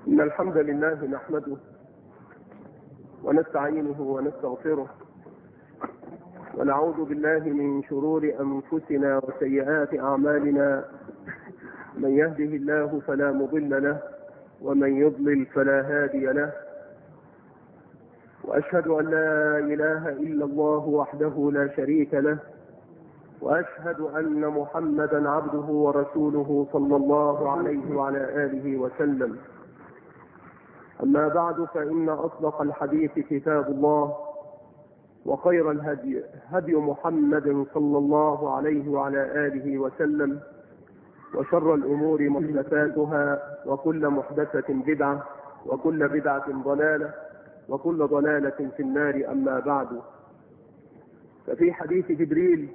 إن الحمد لله نحمده ونستعينه ونستغفره ونعوذ بالله من شرور أنفسنا وسيئات أعمالنا. من يهده الله فلا مضل له ومن يضلل فلا هادي له، وأشهد أن لا إله إلا الله وحده لا شريك له، وأشهد أن محمدا عبده ورسوله صلى الله عليه وعلى آله وسلم. أما بعد، فإن أصدق الحديث كتاب الله، وخير الهدي هدي محمد صلى الله عليه وعلى آله وسلم، وشر الأمور محدثاتها، وكل محدثة بدعة، وكل بدعة ضلالة، وكل ضلالة في النار. أما بعد، ففي حديث جبريل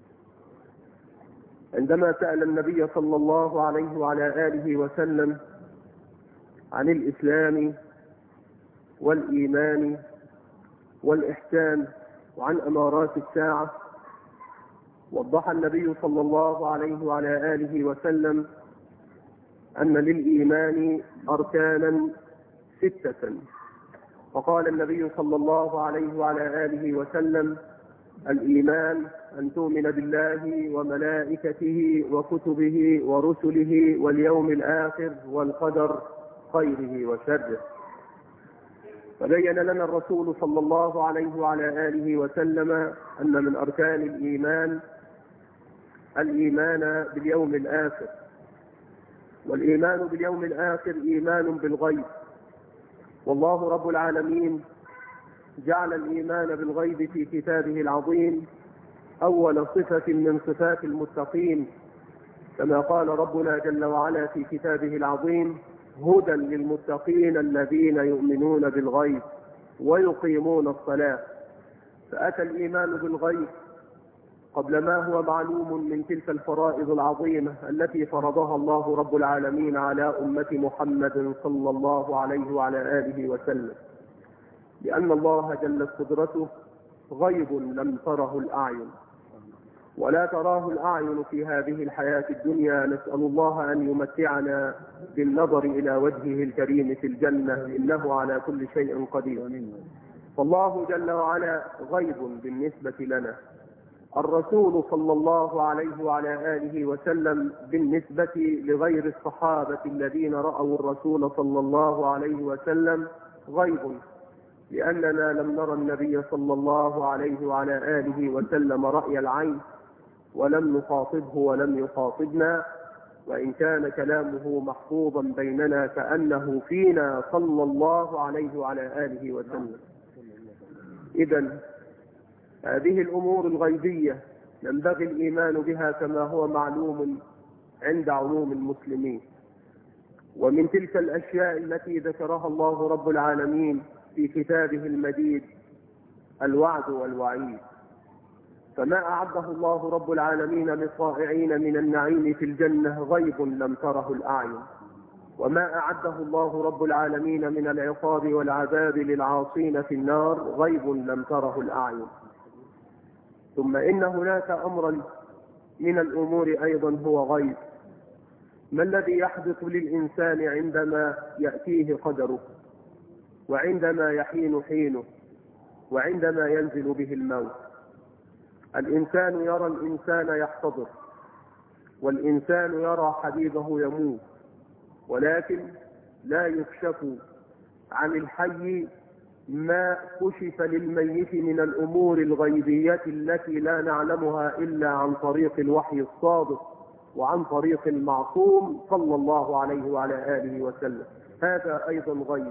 عندما سأل النبي صلى الله عليه وعلى آله وسلم عن الإسلام والإيمان والإحسان وعن أمارات الساعة، وضح النبي صلى الله عليه وعلى آله وسلم أن للإيمان أركانا 6. فقال النبي صلى الله عليه وعلى آله وسلم: الإيمان أن تؤمن بالله وملائكته وكتبه ورسله واليوم الآخر والقدر خيره وشره. فبين لنا الرسول صلى الله عليه وعلى آله وسلم أن من أركان الإيمان باليوم الآخر، والإيمان باليوم الآخر إيمان بالغيب. والله رب العالمين جعل الإيمان بالغيب في كتابه العظيم أول صفة من صفات المتقين، كما قال ربنا جل وعلا في كتابه العظيم: هدى للمتقين الذين يؤمنون بالغيب ويقيمون الصلاة. فأتى الإيمان بالغيب قبل ما هو معلوم من تلك الفرائض العظيمة التي فرضها الله رب العالمين على أمة محمد صلى الله عليه وعلى آله وسلم، لأن الله جلت قدرته غيب لم تره الأعين ولا تراه الأعين في هذه الحياة الدنيا. نسأل الله أن يمتعنا بالنظر إلى وجهه الكريم في الجنة، إنه على كل شيء قدير. فالله جل وعلا غيب بالنسبة لنا. الرسول صلى الله عليه وعلى آله وسلم بالنسبة لغير الصحابة الذين رأوا الرسول صلى الله عليه وسلم غيب، لأننا لم نرى النبي صلى الله عليه وعلى آله وسلم رأي العين، ولم نخاطبه ولم يخاطبنا، وإن كان كلامه محفوظا بيننا كأنه فينا صلى الله عليه وعلى آله وسلم. إذن هذه الأمور الغيبية ينبغي الإيمان بها كما هو معلوم عند عموم المسلمين. ومن تلك الأشياء التي ذكرها الله رب العالمين في كتابه المجيد الوعد والوعيد. فما أعده الله رب العالمين للطائعين من النعيم في الجنة غيب لم تره الأعين، وما أعده الله رب العالمين من العقاب والعذاب للعاصين في النار غيب لم تره الأعين. ثم إن هناك أمرا من الأمور أيضا هو غيب. ما الذي يحدث للإنسان عندما يأتيه قدره، وعندما يحين حينه، وعندما ينزل به الموت؟ الإنسان يرى الإنسان يحتضر، والإنسان يرى حبيبه يموت، ولكن لا يكشف عن الحي ما كشف للميت من الأمور الغيبية التي لا نعلمها إلا عن طريق الوحي الصادق وعن طريق المعصوم صلى الله عليه وعلى آله وسلم. هذا أيضا غيب.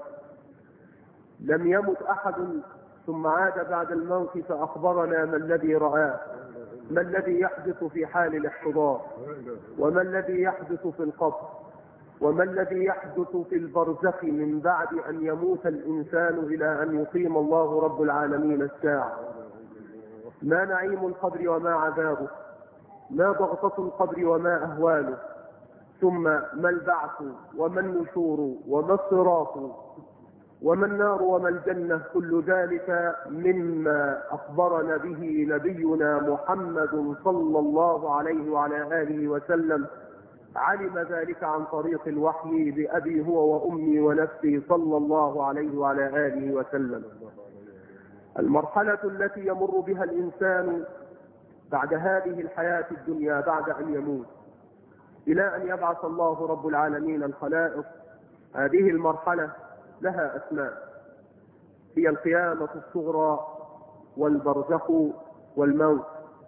لم يمت أحد ثم عاد بعد الموت فأخبرنا ما الذي رآه، ما الذي يحدث في حال الاحتضار، وما الذي يحدث في القبر، وما الذي يحدث في البرزخ من بعد أن يموت الإنسان إلى أن يقيم الله رب العالمين الساعة. ما نعيم القبر وما عذابه، ما ضغطة القبر وما أهواله، ثم ما البعث وما النشور وما الصراط وما النار وما الجنة. كل ذلك مما أخبرنا به نبينا محمد صلى الله عليه وعلى آله وسلم علم ذلك عن طريق الوحي بأبي هو وأمي ونفسي صلى الله عليه وعلى آله وسلم. المرحلة التي يمر بها الإنسان بعد هذه الحياة الدنيا بعد أن يموت إلى أن يبعث الله رب العالمين الخلائق، هذه المرحلة لها أسماء، هي القيامة الصغرى والبرزخ والموت.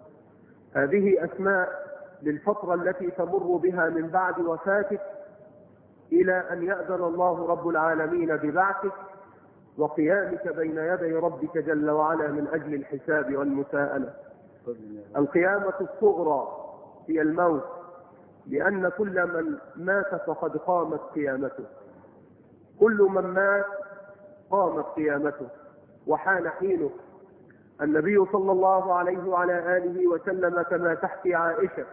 هذه أسماء للفترة التي تمر بها من بعد وفاتك إلى أن يأذن الله رب العالمين ببعثك وقيامك بين يدي ربك جل وعلا من أجل الحساب والمساءلة. القيامة الصغرى هي الموت، لأن كل من مات فقد قامت قيامته، كل من مات قامت قيامته وحان حينه. النبي صلى الله عليه وعلى آله وسلم كما تحكي عائشة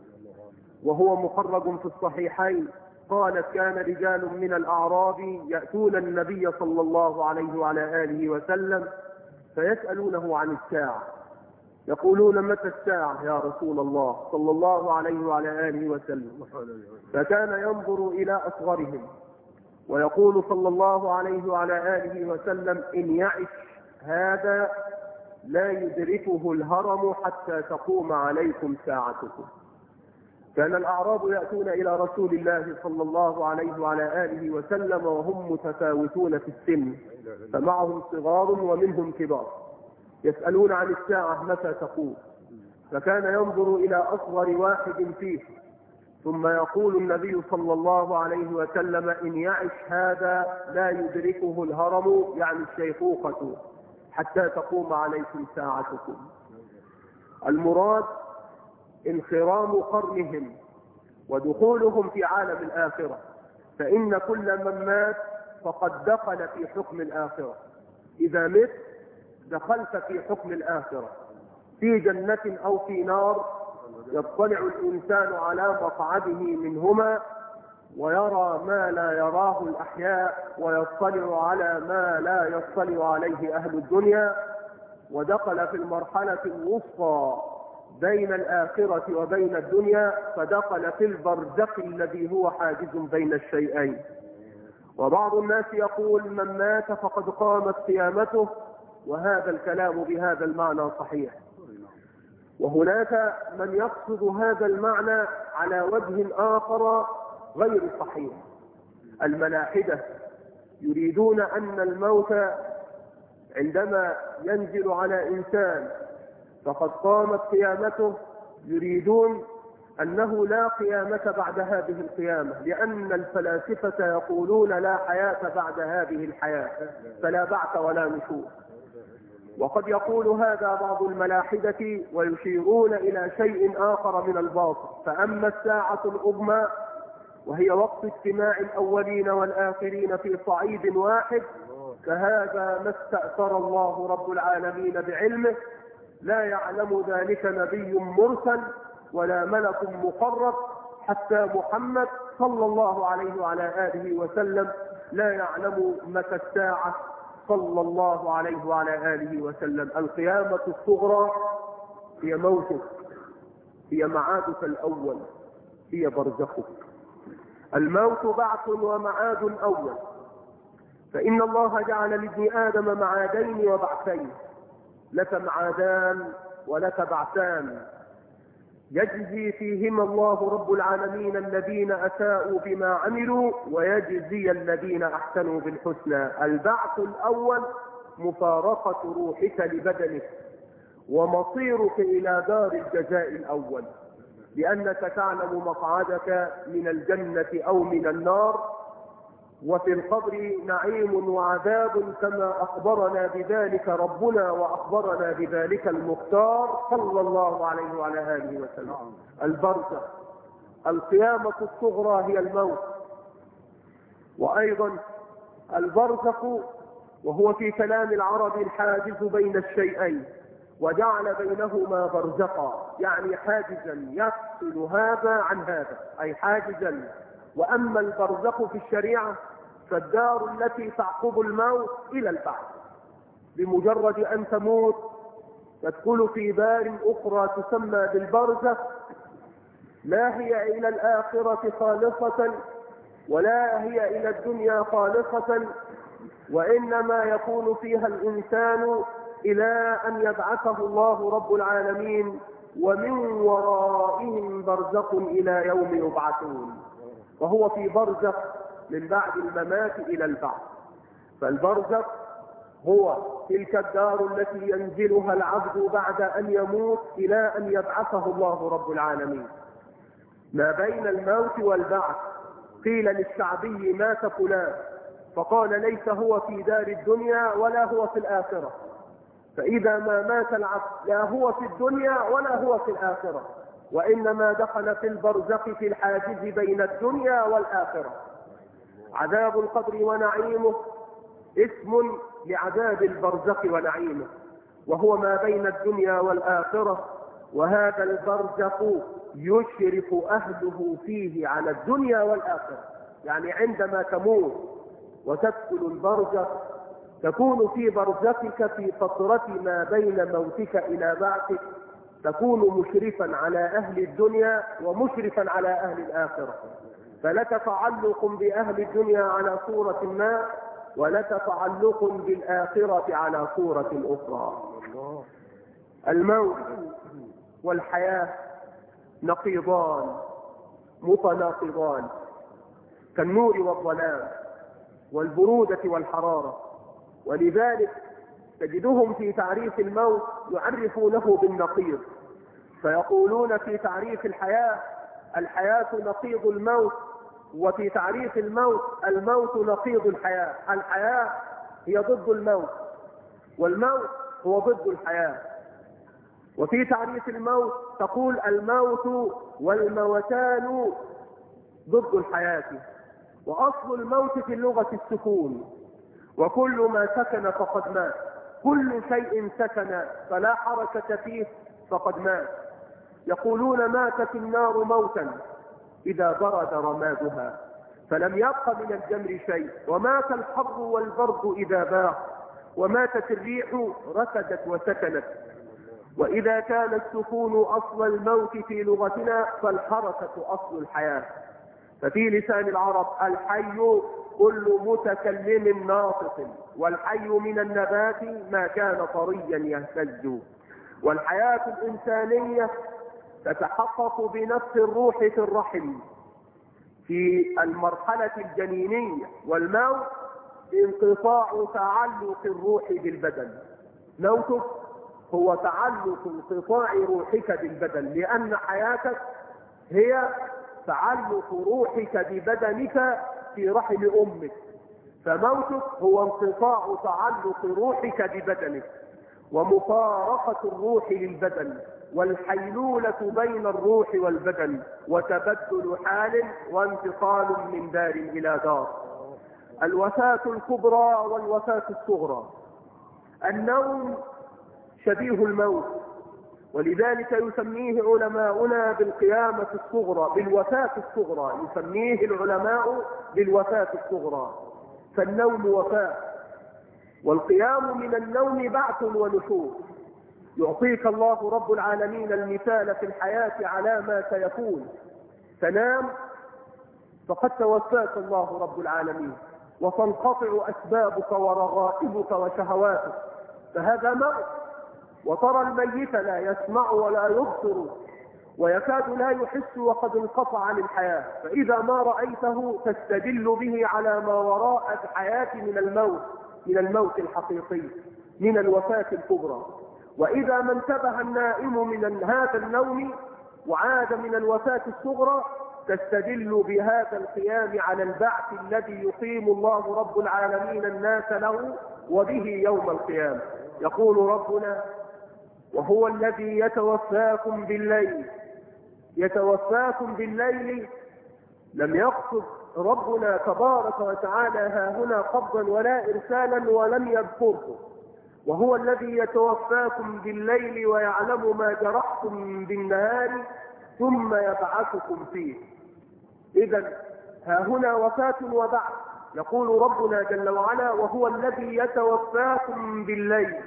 وهو مخرج في الصحيحين قالت: كان رجال من الأعراب يأتون النبي صلى الله عليه وعلى آله وسلم فيسألونه عن الساعة، يقولون: متى الساعة يا رسول الله صلى الله عليه وعلى آله وسلم؟ فكان ينظر إلى أصغرهم ويقول صلى الله عليه وعلى آله وسلم: إن يعش هذا لا يدركه الهرم حتى تقوم عليكم ساعتكم. كان الأعراب يأتون إلى رسول الله صلى الله عليه وعلى آله وسلم وهم متفاوتون في السن، فمعهم صغار ومنهم كبار، يسألون عن الساعة متى تقوم، فكان ينظر إلى أصغر واحد فيه ثم يقول النبي صلى الله عليه وسلم: إن يعش هذا لا يدركه الهرم، يعني الشيخوخة، حتى تقوم عليكم ساعتكم. المراد انخرام قرنهم ودخولهم في عالم الآخرة، فإن كل من مات فقد دخل في حكم الآخرة. إذا مت دخلت في حكم الآخرة، في جنة أو في نار، يطلع الإنسان على مقعده منهما ويرى ما لا يراه الأحياء ويطلع على ما لا يطلع عليه أهل الدنيا، ودخل في المرحلة الوسطى بين الآخرة وبين الدنيا، فدخل في البرزخ الذي هو حاجز بين الشيئين. وبعض الناس يقول: من مات فقد قامت قيامته، وهذا الكلام بهذا المعنى صحيح. وهناك من يقصد هذا المعنى على وجه آخر غير صحيح. الملاحدة يريدون أن الموت عندما ينزل على إنسان فقد قامت قيامته، يريدون أنه لا قيامة بعد هذه القيامة، لأن الفلاسفة يقولون لا حياة بعد هذه الحياة، فلا بعث ولا نشور. وقد يقول هذا بعض الملاحدة ويشيرون إلى شيء آخر من الباطل. فأما الساعة العظمى وهي وقت اجتماع الأولين والآخرين في صعيد واحد، فهذا ما استأثر الله رب العالمين بعلمه، لا يعلم ذلك نبي مرسل ولا ملك مقرب، حتى محمد صلى الله عليه وعلى آله وسلم لا يعلم متى الساعة صلى الله عليه وعلى آله وسلم. القيامة الصغرى هي موتك، هي معادك الأول، هي برزخك. الموت بعث ومعاد أول، فإن الله جعل لابن آدم معادين وبعثين، لك معادان ولك بعثان، يجزي فيهما الله رب العالمين الذين أساءوا بما عملوا ويجزي الذين أحسنوا بالحسنى. البعث الأول مفارقة روحك لبدنك ومصيرك إلى دار الجزاء الأول، لأنك تعلم مقعدك من الجنة أو من النار، وفي القبر نعيم وعذاب كما أخبرنا بذلك ربنا وأخبرنا بذلك المختار صلى الله عليه وعلى آله وسلم. البرزخ، القيامة الصغرى هي الموت. وأيضا البرزخ وهو في كلام العرب الحاجز بين الشيئين، وجعل بينهما برزقا، يعني حاجزا يفصل هذا عن هذا، أي حاجزا. وأما البرزخ في الشريعة فالدار التي تعقب الموت إلى البعث، بمجرد أن تموت تدخل في دار أخرى تسمى بالبرزخ، لا هي إلى الآخرة خالصة ولا هي إلى الدنيا خالصة، وإنما يكون فيها الإنسان إلى أن يبعثه الله رب العالمين، ومن ورائهم برزخ إلى يوم يبعثون. وهو في برزخ من بعد الممات إلى البعث. فالبرزخ هو تلك الدار التي ينزلها العبد بعد أن يموت إلى أن يبعثه الله رب العالمين. ما بين الموت والبعث. قيل للشعبي مات فلان، فقال ليس هو في دار الدنيا ولا هو في الآخرة. فإذا ما مات العبد لا هو في الدنيا ولا هو في الآخرة، وإنما دخل في البرزخ في الحاجز بين الدنيا والآخرة. عذاب القبر ونعيمه اسم لعذاب البرزخ ونعيمه، وهو ما بين الدنيا والآخرة. وهذا البرزخ يشرف أهله فيه على الدنيا والآخرة. يعني عندما تموت وتدخل البرزخ تكون في برزخك في فترة ما بين موتك إلى بعثك، تكون مشرفا على أهل الدنيا ومشرفا على أهل الآخرة. فلك تعلق بأهل الدنيا على صورة ما، ولك تعلق بالآخرة على صورة أخرى. الموت والحياة نقيضان متناقضان، كالنور والظلام والبرودة والحرارة. ولذلك تجدهم في تعريف الموت يعرفونه بالنقيض، فيقولون في تعريف الحياة: الحياة نقيض الموت. وفي تعريف الموت: الموت نقيض الحياة. الحياة هي ضد الموت، والموت هو ضد الحياة. وفي تعريف الموت تقول: الموت والموتان ضد الحياة. وأصل الموت في اللغة السكون، وكل ما سكن فقد مات. كل شيء سكن فلا حركة فيه فقد مات. يقولون: ماتت النار موتا إذا برد رمادها فلم يبق من الجمر شيء، ومات الحر والبرد إذا باح، وماتت الريح ركدت وسكنت. وإذا كان السكون أصل الموت في لغتنا فالحركة أصل الحياة. ففي لسان العرب: الحي كل متكلم ناطق، والحي من النبات ما كان طريا يهتز. والحياة الإنسانية تتحقق بنفس الروح في الرحم في المرحلة الجنينية، والموت انقطاع تعلق الروح بالبدن. موتك هو تعلق انقطاع روحك بالبدن، لأن حياتك هي تعلق روحك ببدنك في رحم أمك. فموتك هو انقطاع تعلق روحك ببدنك ومفارقة الروح للبدن، والحيلولة بين الروح والبدن، وتبدل حال وانتقال من دار إلى دار. الوفاة الكبرى والوفاة الصغرى. النوم شبيه الموت، ولذلك يسميه علماؤنا بالقيامة الصغرى، بالوفاة الصغرى. يسميه العلماء بالوفاة الصغرى. فالنوم وفاة، والقيام من النوم بعث ونشور. يعطيك الله رب العالمين المثال في الحياة على ما سيكون. تنام فقد توفاك الله رب العالمين، وتنقطع أسبابك ورغائبك وشهواتك، فهذا موت. وترى الميت لا يسمع ولا يبصر ويكاد لا يحس وقد انقطع عن الحياة، فإذا ما رأيته تستدل به على ما وراء الحياة من الموت الحقيقي، من الوفاة الكبرى. وإذا ما انتبه النائم من هذا النوم وعاد من الوفاة الصغرى تستدل بهذا القيام على البعث الذي يقيم الله رب العالمين الناس له وبه يوم القيامة. يقول ربنا: وهو الذي يتوفاكم بالليل. يتوفاكم بالليل لم يقصد ربنا تبارك وتعالى هاهنا قبضا ولا إرسالا ولم يذكره. وهو الذي يتوفاكم بالليل ويعلم ما جرحتم بالنهار ثم يبعثكم فيه. إذن هاهنا وفاة وبعث. يقول ربنا جل وعلا: وهو الذي يتوفاكم بالليل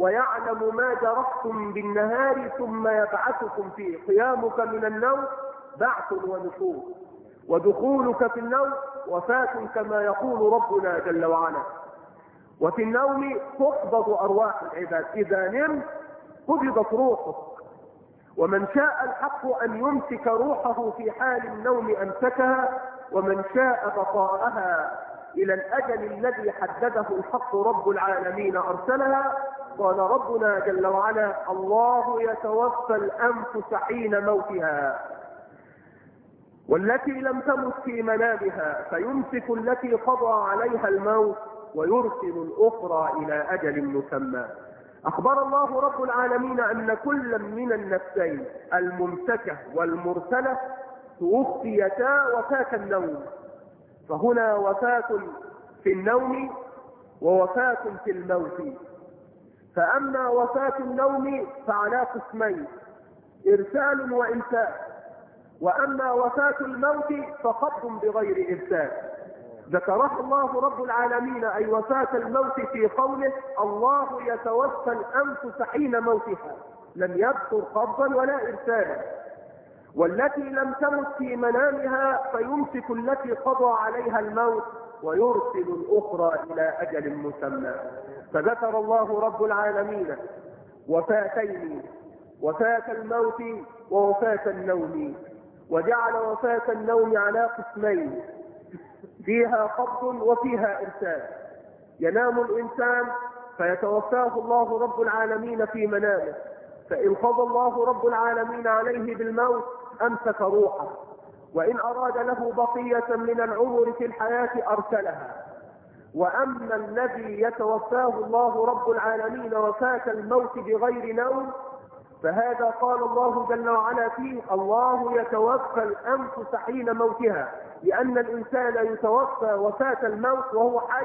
ويعلم ما جرحتم بالنهار ثم يبعثكم فيه. قيامك من النوم بعث ونشور، ودخولك في النوم وفاة كما يقول ربنا جل وعلا. وفي النوم تقبض أرواح العباد، إذا نمت قبضت روحك، ومن شاء الحق أن يمسك روحه في حال النوم أمسكها، ومن شاء بقاءها إلى الأجل الذي حدده الحق رب العالمين أرسلها. قال ربنا جل وعلا: الله يتوفى الأنفس حين موتها والتي لم تمت في منامها فيمسك التي قضى عليها الموت ويرسل الأخرى إلى أجل مسمى. أخبر الله رب العالمين أن كل من النفسين الممسكة والمرسلة توفيتا وفاة النوم، فهنا وفاة في النوم ووفاة في الموت. فأما وفاة النوم فعلى قسمين: إرسال وإمساك. وأما وفاة الموت فقبض بغير إرسال. ذكرها الله رب العالمين أي وفاة الموت في قوله: الله يتوفى الأنفس حين موتها، لم يذكر قبضا ولا إرسالا. والتي لم تمت في منامها فيمسك التي قضى عليها الموت ويرسل الأخرى إلى أجل مسمى. فذكر الله رب العالمين وفاتين: وفاة الموت ووفاة النوم، وجعل وفاة النوم على قسمين: فيها قبض وفيها إرسال. ينام الإنسان فيتوفاه الله رب العالمين في منامه، فإن قضى الله رب العالمين عليه بالموت أمسك روحه، وإن أراد له بقية من العمر في الحياة أرسلها. وأما الذي يتوفاه الله رب العالمين وفاة الموت بغير نوم فهذا قال الله جل وعلا فيه: الله يتوفى الأنفس حين موتها، لأن الإنسان يتوفى وفاة الموت وهو حي،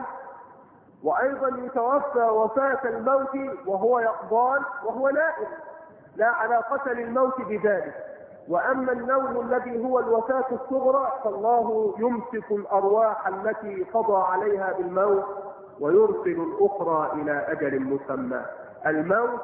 وأيضا يتوفى وفاة الموت وهو يقظان وهو نائم، لا علاقة للموت بذلك. وأما النوم الذي هو الوفاة الصغرى فالله يمسك الأرواح التي قضى عليها بالموت ويرسل الأخرى إلى أجل مسمى. الموت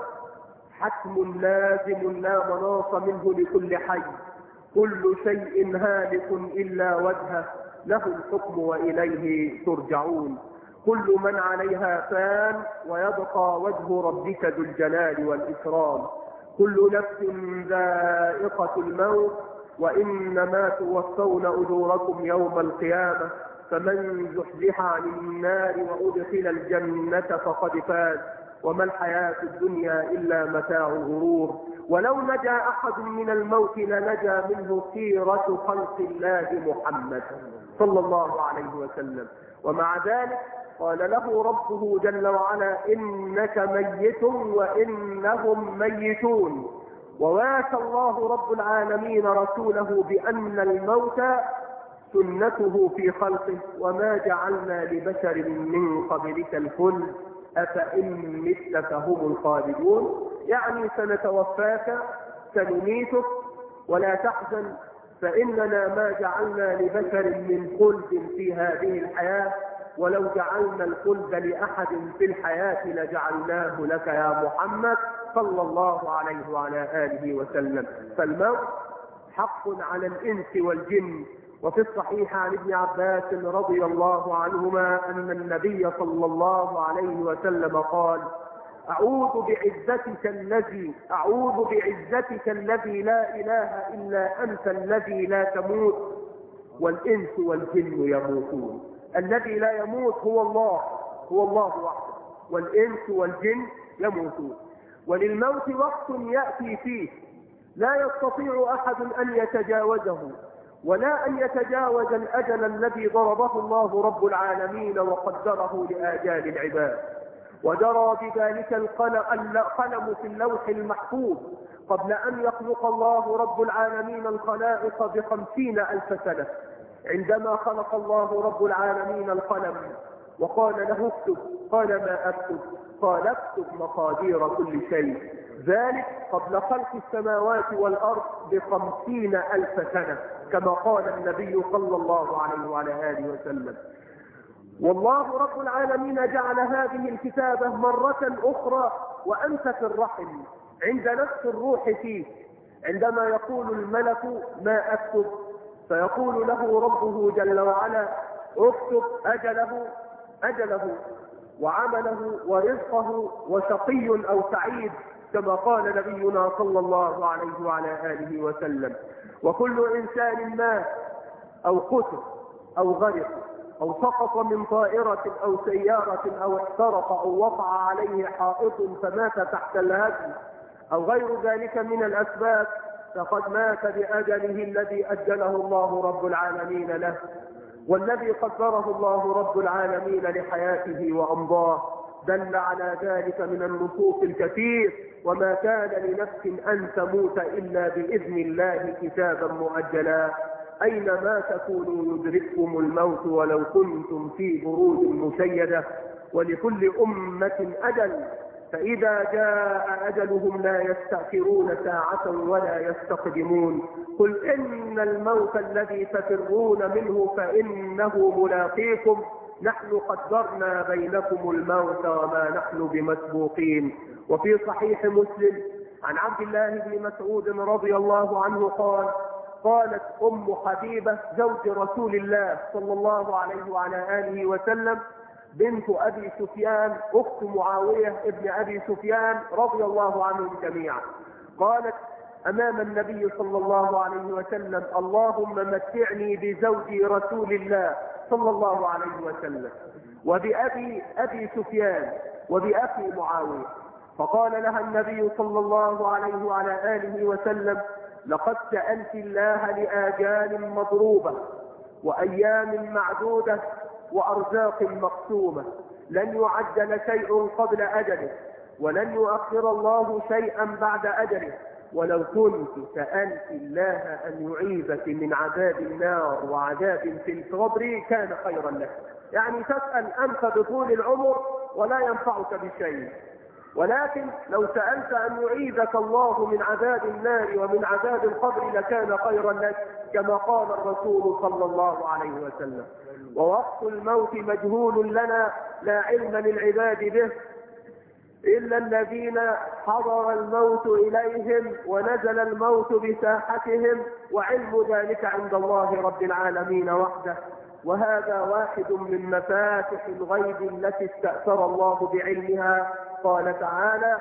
حتم لازم لا مناص منه لكل حي، كل شيء هالك إلا وجهه، له الحكم وإليه ترجعون. كل من عليها فان ويبقى وجه ربك ذو الجلال والإكرام. كل نفس ذائقة الموت وإنما توفون أجوركم يوم القيامة، فمن زحزح عن النار وأدخل الجنة فقد فاز، وما الحياة الدنيا إلا متاع الغرور. ولو نجا أحد من الموت لنجا منه خيرة خلق الله محمد صلى الله عليه وسلم. ومع ذلك قال له ربه جل وعلا: إنك ميت وإنهم ميتون. وواسى الله رب العالمين رسوله بأن الموت سنته في خلقه، وما جعلنا لبشر من قبلك الخلد أفإن مت فهم الخالدون. يعني سنتوفاك سنميتك، ولا تحزن فإننا ما جعلنا لبشر من خلد في هذه الحياة، ولو جعلنا الخلد لأحد في الحياة لجعلناه لك يا محمد صلى الله عليه وعلى آله وسلم. فالموت حق على الإنس والجن. وفي الصحيح عن ابن عباس رضي الله عنهما أن النبي صلى الله عليه وسلم قال: أعوذ بعزتك الذي لا إله إلا أنت الذي لا تموت والإنس والجن يموتون. الذي لا يموت هو الله وحده، والإنس والجن يموتون. وللموت وقت يأتي فيه لا يستطيع أحد أن يتجاوزه، ولا أن يتجاوز الأجل الذي ضربه الله رب العالمين وقدره لآجال العباد. وجرى بذلك القلم في اللوح المحفوظ قبل أن يخلق الله رب العالمين الخلائق ب50,000 سنة. عندما خلق الله رب العالمين القلم وقال له اكتب، قال ما أكتب؟ قال اكتب مقادير كل شيء. ذلك قبل خلق السماوات والأرض ب50,000 سنة، كما قال النبي صلى الله عليه وعلى آله وسلم. والله رب العالمين جعل هذه الكتابة مرة أخرى وأنت في الرحم عند نفس الروح فيه، عندما يقول الملك ما أكتب، فيقول له ربه جل وعلا اكتب أجله وعمله ورزقه وشقي أو سعيد، كما قال نبينا صلى الله عليه وعلى آله وسلم. وكل إنسان مات أو قتل أو غرق أو سقط من طائرة أو سيارة أو احترق أو وقع عليه حائط فمات تحت الهدم أو غير ذلك من الأسباب، فقد مات بأجله الذي أجله الله رب العالمين له، والذي قدره الله رب العالمين لحياته وأمضاه. دل على ذلك من النصوص الكثير: وما كان لنفس أن تموت إلا بإذن الله كتابا مؤجلا، أينما تكونوا يدرككم الموت ولو كنتم في بروج مشيدة، ولكل أمة أجل، فإذا جاء أجلهم لا يستأخرون ساعة ولا يستقدمون. قل إن الموت الذي تفرون منه فإنه ملاقيكم، نحن قدرنا بينكم الموت وما نحن بمسبوقين. وفي صحيح مسلم عن عبد الله بن مسعود رضي الله عنه قال: قالت أم حبيبة زوج رسول الله صلى الله عليه وعلى آله وسلم بنت أبي سفيان أخت معاوية ابن أبي سفيان رضي الله عنهم جميعا، قالت أمام النبي صلى الله عليه وسلم: اللهم متعني بزوجي رسول الله صلى الله عليه وسلم وبأبي سفيان وبأخي معاوية. فقال لها النبي صلى الله عليه وعلى آله وسلم: لقد سألت الله لآجال مضروبة وأيام معدودة وأرزاق مقسومة، لن يعجل شيء قبل أجله ولن يؤخر الله شيئا بعد أجله، ولو كنت سألت الله أن يعيذك من عذاب النار وعذاب في القبر كان خيرا لك. يعني تسأل أنت بطول العمر ولا ينفعك بشيء، ولكن لو سألت أن يعيذك الله من عذاب النار ومن عذاب القبر لكان خيرا لك، كما قال الرسول صلى الله عليه وسلم: ووقت الموت مجهول لنا لا علم للعباد به إلا الذين حضر الموت إليهم ونزل الموت بساحتهم، وعلم ذلك عند الله رب العالمين وحده. وهذا واحد من مفاتح الغيب التي استأثر الله بعلمها. قال تعالى: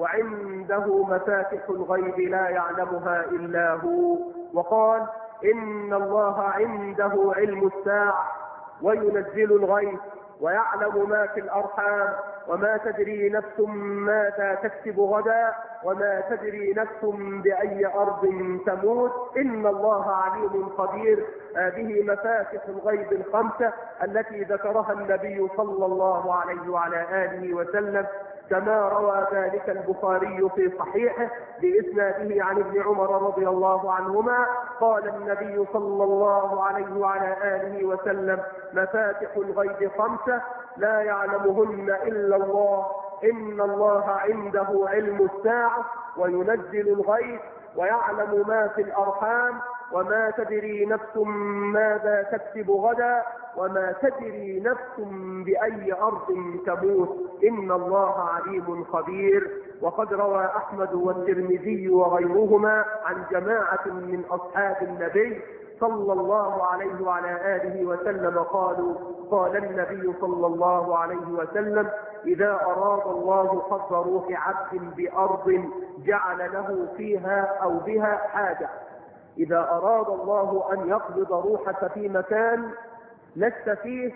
وعنده مفاتح الغيب لا يعلمها إلا هو. وقال: إن الله عنده علم الساعة وينزل الغيث ويعلم ما في الأرحام وما تدري نفس ماذا تكسب غدا وما تدري نفس بأي أرض تموت، إن الله عليم خبير. هذه مفاتح الغيب الخمسة التي ذكرها النبي صلى الله عليه وعلى آله وسلم، كما روى ذلك البخاري في صحيحه بإسناده عن ابن عمر رضي الله عنهما قال النبي صلى الله عليه وعلى آله وسلم: مفاتح الغيب خمسة لا يعلمهن إلا الله، إن الله عنده علم الساعة وينزل الغيث ويعلم ما في الأرحام وما تدري نفس ماذا تكسب غدا وما تدري نفس بأي أرض تموت، إن الله عليم خبير. وقد روى أحمد والترمذي وغيرهما عن جماعة من أصحاب النبي صلى الله عليه وعلى آله وسلم قالوا: قال النبي صلى الله عليه وسلم: إذا أراد الله قبض روح عبد بأرض جعل له فيها أو بها حاجة. إذا أراد الله أن يقبض روحك في مكان لست فيه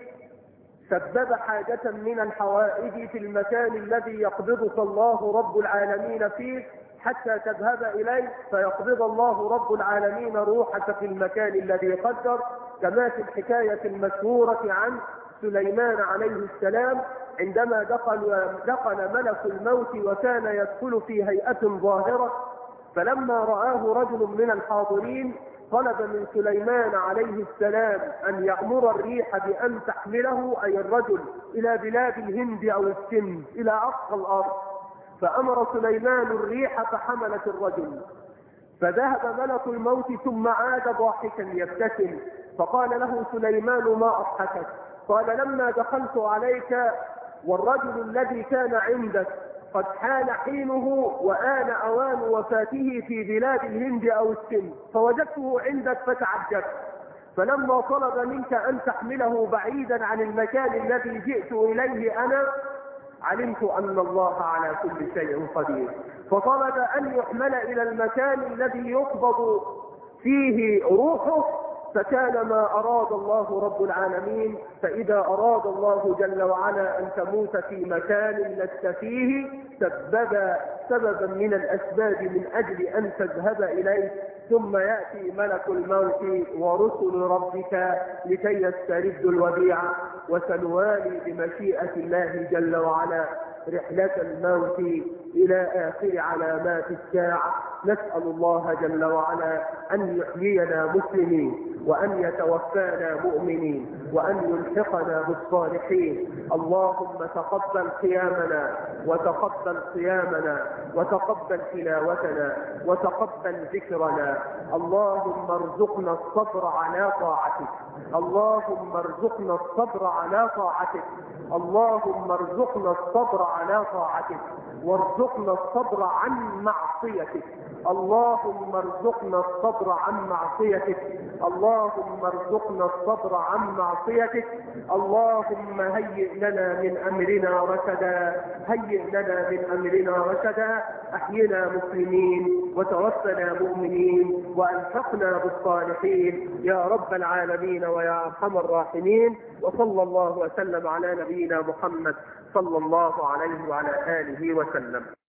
سبب حاجة من الحوائج في المكان الذي يقبضك الله رب العالمين فيه حتى تذهب إليه، فيقبض الله رب العالمين روحك في المكان الذي قدر، كما في الحكاية المشهورة عن سليمان عليه السلام عندما دخل ملك الموت وكان يدخل في هيئة ظاهرة، فلما رآه رجل من الحاضرين طلب من سليمان عليه السلام أن يأمر الريح بأن تحمله، أي الرجل، إلى بلاد الهند أو السند إلى أقصى الأرض. فأمر سليمان الريح فحملت الرجل، فذهب ملك الموت ثم عاد ضاحكا يبتسم، فقال له سليمان: ما أضحكك؟ قال: لما دخلت عليك والرجل الذي كان عندك قد حان حينه وآن أوان وفاته في بلاد الهند أو السند، فوجدته عندك فتعجبت، فلما طلب منك أن تحمله بعيدا عن المكان الذي جئت إليه أنا علمت أن الله على كل شيء قدير، فطلب أن يحمل إلى المكان الذي يقبض فيه روحه، فكان ما أراد الله رب العالمين. فإذا أراد الله جل وعلا أن تموت في مكان لست فيه سببا من الأسباب من أجل أن تذهب إليه، ثم يأتي ملك الموت ورسل ربك لكي يستردوا الوديعة، وسنوالي بمشيئة الله جل وعلا رحلة الموت إلى آخر علامات الساعة. نسأل الله جل وعلا أن يحيينا مسلمين، وأن يتوفانا مؤمنين، وأن يلحقنا بالصالحين. اللهم تقبل قيامنا، وتقبل صيامنا، وتقبل تلاوتنا، وتقبل ذكرنا. اللهم ارزقنا الصبر على طاعتك، اللهم ارزقنا الصبر على طاعتك، اللهم ارزقنا الصبر على طاعتك، وارزقنا الصبر عن معصيتك. اللهم ارزقنا الصبر عن معصيتك، اللهم ارزقنا الصبر عن معصيتك. اللهم هيئ لنا من أمرنا رشدا، هيئ لنا من أمرنا رشدا. أحينا مسلمين، وتوفنا مؤمنين، وألحقنا بالصالحين يا رب العالمين ويا أرحم الراحمين. وصلى الله وسلم على نبينا محمد صلى الله عليه وعلى آله وسلم.